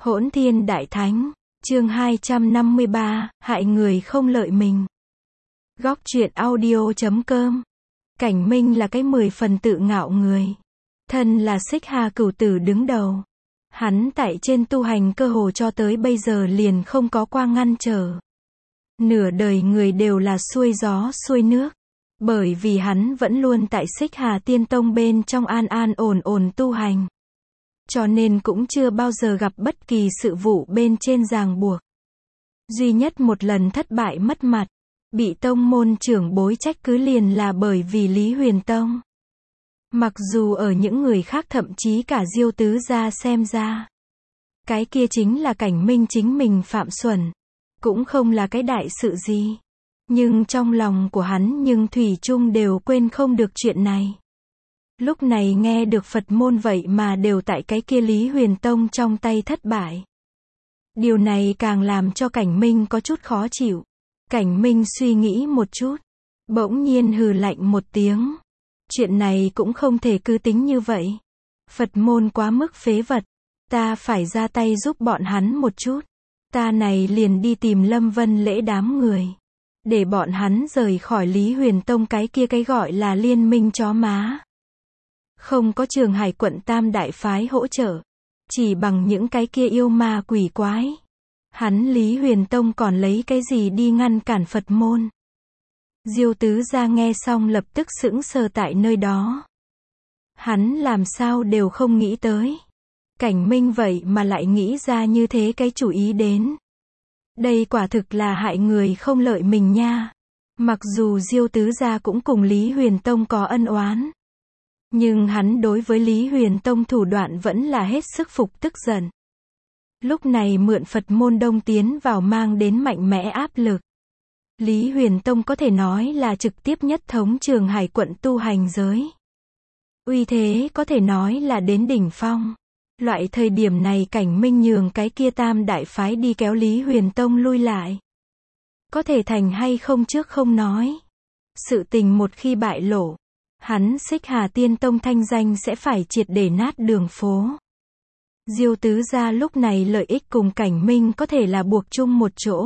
Hỗn Thiên Đại Thánh, chương 253, hại người không lợi mình. Góc truyện audio.com. Cảnh Minh là cái 10 phần tự ngạo người. Thân là Xích Hà Cửu Tử đứng đầu. Hắn tại trên tu hành cơ hồ cho tới bây giờ liền không có qua ngăn trở. Nửa đời người đều là xuôi gió xuôi nước. Bởi vì hắn vẫn luôn tại Xích Hà Tiên Tông bên trong an an ổn ổn tu hành. Cho nên cũng chưa bao giờ gặp bất kỳ sự vụ bên trên ràng buộc. Duy nhất một lần thất bại mất mặt, bị tông môn trưởng bối trách cứ liền là bởi vì Lý Huyền Tông. Mặc dù ở những người khác thậm chí cả Diêu tứ gia xem ra, cái kia chính là Cảnh Minh chính mình phạm xuẩn, cũng không là cái đại sự gì. Nhưng trong lòng của hắn nhưng thủy chung đều quên không được chuyện này. Lúc này nghe được Phật môn vậy mà đều tại cái kia Lý Huyền Tông trong tay thất bại. Điều này càng làm cho Cảnh Minh có chút khó chịu. Cảnh Minh suy nghĩ một chút, bỗng nhiên hừ lạnh một tiếng. Chuyện này cũng không thể cứ tính như vậy. Phật môn quá mức phế vật, ta phải ra tay giúp bọn hắn một chút. Ta này liền đi tìm Lâm Vân Lễ đám người, để bọn hắn rời khỏi Lý Huyền Tông cái kia cái gọi là liên minh chó má. Không có Trường Hải quận Tam đại phái hỗ trợ, chỉ bằng những cái kia yêu ma quỷ quái, hắn Lý Huyền Tông còn lấy cái gì đi ngăn cản Phật môn. Diêu tứ gia nghe xong lập tức sững sờ tại nơi đó. Hắn làm sao đều không nghĩ tới. Cảnh Minh vậy mà lại nghĩ ra như thế cái chủ ý đến. Đây quả thực là hại người không lợi mình nha. Mặc dù Diêu tứ gia cũng cùng Lý Huyền Tông có ân oán, nhưng hắn đối với Lý Huyền Tông thủ đoạn vẫn là hết sức phục tức giận. Lúc này mượn Phật môn đông tiến vào mang đến mạnh mẽ áp lực. Lý Huyền Tông có thể nói là trực tiếp nhất thống Trường Hải quận tu hành giới. Uy thế có thể nói là đến đỉnh phong. Loại thời điểm này Cảnh Minh nhường cái kia Tam đại phái đi kéo Lý Huyền Tông lui lại. Có thể thành hay không trước không nói. Sự tình một khi bại lộ, hắn Xích Hà Tiên Tông thanh danh sẽ phải triệt để nát đường phố. Diêu tứ gia lúc này lợi ích cùng Cảnh Minh có thể là buộc chung một chỗ.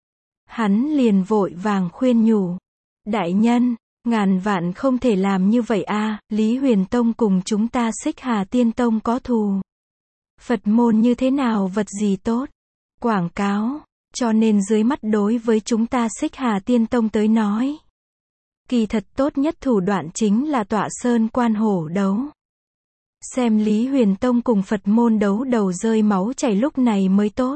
Hắn liền vội vàng khuyên nhủ. Đại nhân, ngàn vạn không thể làm như vậy a, Lý Huyền Tông cùng chúng ta Xích Hà Tiên Tông có thù. Phật môn như thế nào vật gì tốt? Quảng cáo, cho nên dưới mắt đối với chúng ta Xích Hà Tiên Tông tới nói, kỳ thật tốt nhất thủ đoạn chính là tọa sơn quan hổ đấu. Xem Lý Huyền Tông cùng Phật môn đấu đầu rơi máu chảy lúc này mới tốt.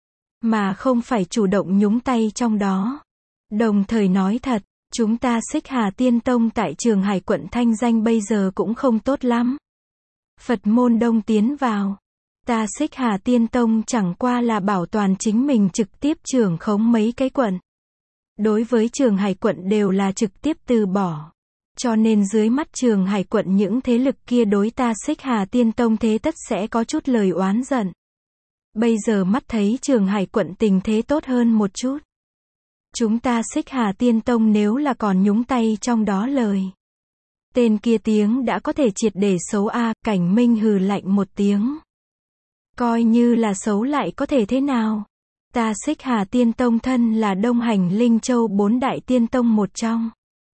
Mà không phải chủ động nhúng tay trong đó. Đồng thời nói thật, chúng ta Xích Hà Tiên Tông tại Trường Hải quận thanh danh bây giờ cũng không tốt lắm. Phật môn đông tiến vào, ta Xích Hà Tiên Tông chẳng qua là bảo toàn chính mình trực tiếp trưởng khống mấy cái quận. Đối với Trường Hải quận đều là trực tiếp từ bỏ. Cho nên dưới mắt Trường Hải quận những thế lực kia đối ta Xích Hà Tiên Tông thế tất sẽ có chút lời oán giận. Bây giờ mắt thấy Trường Hải quận tình thế tốt hơn một chút. Chúng ta Xích Hà Tiên Tông nếu là còn nhúng tay trong đó lời, tên kia tiếng đã có thể triệt để xấu a. Cảnh Minh hừ lạnh một tiếng. Coi như là xấu lại có thể thế nào? Ta Xích Hà Tiên Tông thân là Đông Hành Linh Châu 4 đại tiên tông một trong.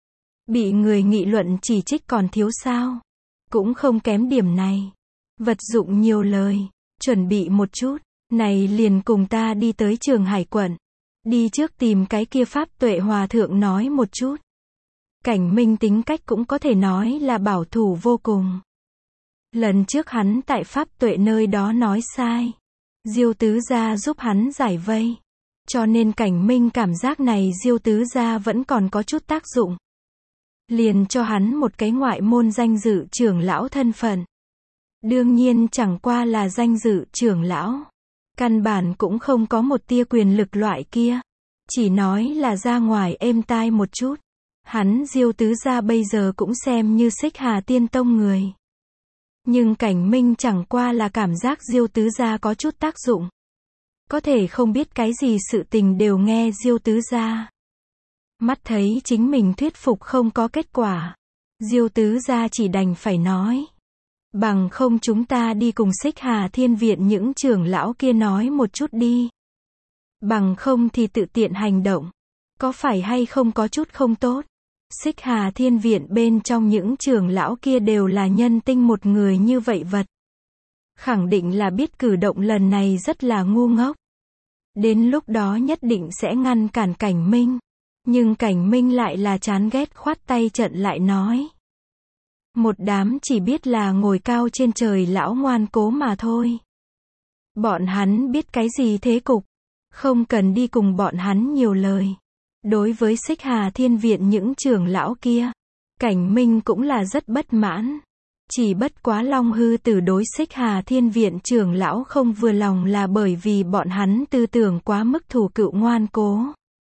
Bị người nghị luận chỉ trích còn thiếu sao? Cũng không kém điểm này. Vật dụng nhiều lời, chuẩn bị một chút, này liền cùng ta đi tới Trường Hải quận. Đi trước tìm cái kia Pháp Tuệ Hòa thượng nói một chút. Cảnh Minh tính cách cũng có thể nói là bảo thủ vô cùng. Lần trước hắn tại Pháp Tuệ nơi đó nói sai. Diêu tứ gia giúp hắn giải vây. Cho nên Cảnh Minh cảm giác này Diêu tứ gia vẫn còn có chút tác dụng. Liền cho hắn một cái ngoại môn danh dự trưởng lão thân phận. Đương nhiên chẳng qua là danh dự trưởng lão. Căn bản cũng không có một tia quyền lực loại kia. Chỉ nói là ra ngoài êm tai một chút. Hắn Diêu tứ gia bây giờ cũng xem như Xích Hà Tiên Tông người. Nhưng Cảnh Minh chẳng qua là cảm giác Diêu tứ gia có chút tác dụng. Có thể không biết cái gì sự tình đều nghe Diêu tứ gia. Mắt thấy chính mình thuyết phục không có kết quả. Diêu tứ gia chỉ đành phải nói. Bằng không chúng ta đi cùng Xích Hà Thiên Viện những trưởng lão kia nói một chút đi. Bằng không thì tự tiện hành động. Có phải hay không có chút không tốt? Xích Hà Thiên Viện bên trong những trưởng lão kia đều là nhân tinh một người như vậy vật. Khẳng định là biết cử động lần này rất là ngu ngốc. Đến lúc đó nhất định sẽ ngăn cản Cảnh Minh. Nhưng Cảnh Minh lại là chán ghét khoát tay trận lại nói. Một đám chỉ biết là ngồi cao trên trời lão ngoan cố mà thôi. Bọn hắn biết cái gì thế cục. Không cần đi cùng bọn hắn nhiều lời. Đối với Xích Hà Thiên Viện những trưởng lão kia, Cảnh Minh cũng là rất bất mãn. Chỉ bất quá Long Hư Tử đối Xích Hà Thiên Viện trưởng lão không vừa lòng là bởi vì bọn hắn tư tưởng quá mức thủ cựu ngoan cố.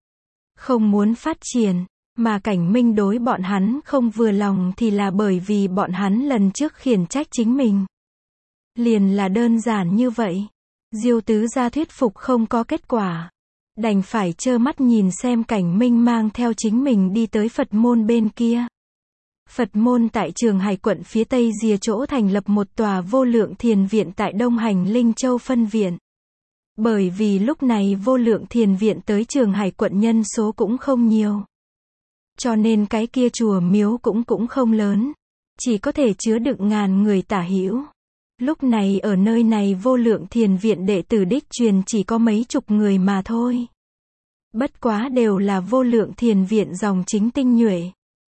Không muốn phát triển, mà Cảnh Minh đối bọn hắn không vừa lòng thì là bởi vì bọn hắn lần trước khiển trách chính mình. Liền là đơn giản như vậy. Diêu tứ gia thuyết phục không có kết quả. Đành phải trơ mắt nhìn xem Cảnh Minh mang theo chính mình đi tới Phật môn bên kia. Phật môn tại Trường Hải quận phía tây rìa chỗ thành lập một tòa vô lượng thiền viện tại Đông Hành Linh Châu phân viện. Bởi vì lúc này vô lượng thiền viện tới Trường Hải quận nhân số cũng không nhiều. Cho nên cái kia chùa miếu cũng không lớn. Chỉ có thể chứa đựng ngàn người tả hữu. Lúc này ở nơi này vô lượng thiền viện đệ tử đích truyền chỉ có mấy chục người mà thôi. Bất quá đều là vô lượng thiền viện dòng chính tinh nhuệ.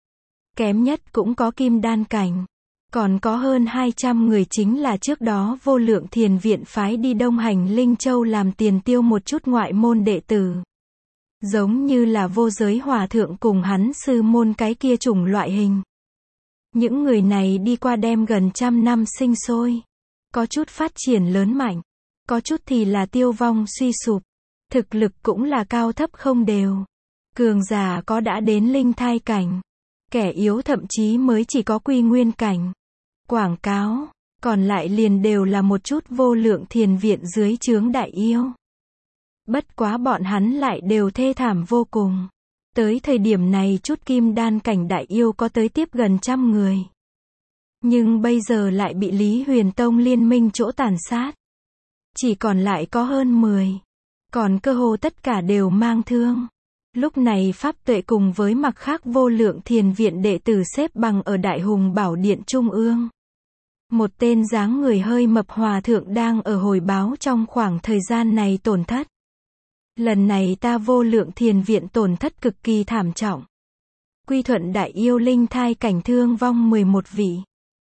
Kém nhất cũng có kim đan cảnh. Còn có hơn 200 người chính là trước đó vô lượng thiền viện phái đi Đông Hành Linh Châu làm tiền tiêu một chút ngoại môn đệ tử. Giống như là Vô Giới Hòa Thượng cùng hắn sư môn cái kia chủng loại hình. Những người này đi qua đem gần 100 năm sinh sôi. Có chút phát triển lớn mạnh. Có chút thì là tiêu vong suy sụp. Thực lực cũng là cao thấp không đều. Cường giả có đã đến linh thai cảnh. Kẻ yếu thậm chí mới chỉ có quy nguyên cảnh. Quảng cáo. Còn lại liền đều là một chút vô lượng thiền viện dưới trướng đại yêu. Bất quá bọn hắn lại đều thê thảm vô cùng. Tới thời điểm này chút kim đan cảnh đại yêu có tới tiếp gần 100 người. Nhưng bây giờ lại bị Lý Huyền Tông liên minh chỗ tàn sát. Chỉ còn lại có hơn 10. Còn cơ hồ tất cả đều mang thương. Lúc này Pháp Tuệ cùng với mặc khác vô lượng thiền viện đệ tử xếp bằng ở Đại Hùng Bảo Điện Trung ương. Một tên dáng người hơi mập hòa thượng đang ở hồi báo trong khoảng thời gian này tổn thất. Lần này ta vô lượng thiền viện tổn thất cực kỳ thảm trọng. Quy Thuận đại yêu linh thai cảnh thương vong 11 vị.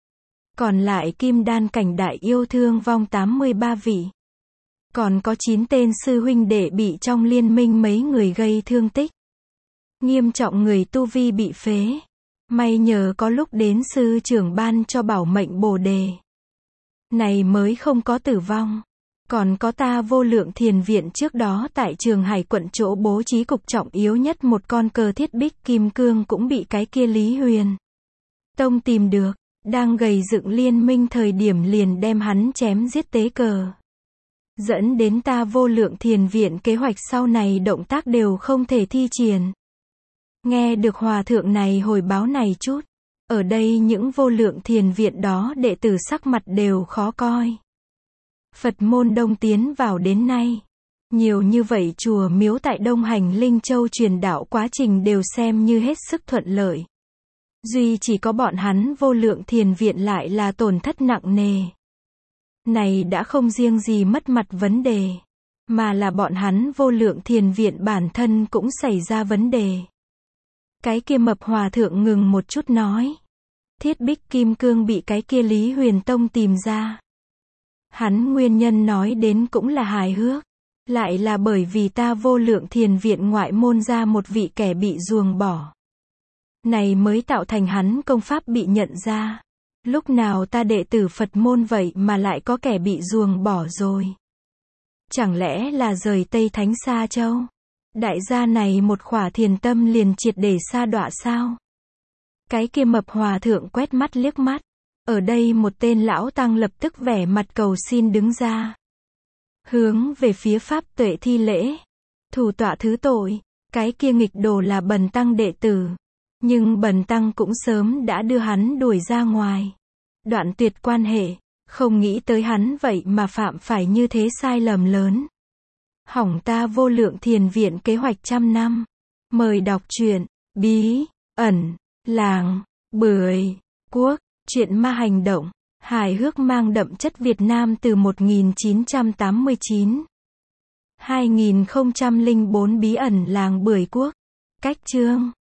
Còn lại kim đan cảnh đại yêu thương vong 83 vị. Còn có 9 tên sư huynh đệ bị trong liên minh mấy người gây thương tích. Nghiêm trọng người tu vi bị phế. May nhờ có lúc đến sư trưởng ban cho bảo mệnh bồ đề. Này mới không có tử vong. Còn có ta vô lượng thiền viện trước đó tại Trường Hải quận chỗ bố trí cục trọng yếu nhất một con cờ thiết bích kim cương cũng bị cái kia Lý Huyền Tông tìm được. Đang gầy dựng liên minh thời điểm liền đem hắn chém giết tế cờ. Dẫn đến ta vô lượng thiền viện kế hoạch sau này động tác đều không thể thi triển. Nghe được hòa thượng này hồi báo này chút. Ở đây những vô lượng thiền viện đó đệ tử sắc mặt đều khó coi. Phật môn Đông tiến vào đến nay. Nhiều như vậy chùa miếu tại Đông Hành Linh Châu truyền đạo quá trình đều xem như hết sức thuận lợi. Duy chỉ có bọn hắn vô lượng thiền viện lại là tổn thất nặng nề. Này đã không riêng gì mất mặt vấn đề. Mà là bọn hắn vô lượng thiền viện bản thân cũng xảy ra vấn đề. Cái kia mập hòa thượng ngừng một chút nói. Thiết bích kim cương bị cái kia Lý Huyền Tông tìm ra. Hắn nguyên nhân nói đến cũng là hài hước. Lại là bởi vì ta vô lượng thiền viện ngoại môn ra một vị kẻ bị ruồng bỏ. Này mới tạo thành hắn công pháp bị nhận ra. Lúc nào ta đệ tử Phật môn vậy mà lại có kẻ bị ruồng bỏ rồi. Chẳng lẽ là rời Tây Thánh Sa Châu? Đại gia này một khỏa thiền tâm liền triệt để sa đọa sao? Cái kia mập hòa thượng quét mắt liếc mắt. Ở đây một tên lão tăng lập tức vẻ mặt cầu xin đứng ra. Hướng về phía Pháp Tuệ thi lễ. Thủ tọa thứ tội. Cái kia nghịch đồ là Bần tăng đệ tử. Nhưng Bần tăng cũng sớm đã đưa hắn đuổi ra ngoài. đoạn tuyệt quan hệ. Không nghĩ tới hắn vậy mà phạm phải như thế sai lầm lớn. Hỏng ta vô lượng thiền viện kế hoạch trăm năm. Mời đọc truyện Bí ẩn làng Bưởi Quốc, truyện ma hành động, hài hước mang đậm chất Việt Nam từ 1989. 2004 Bí ẩn làng Bưởi Quốc. Cách chương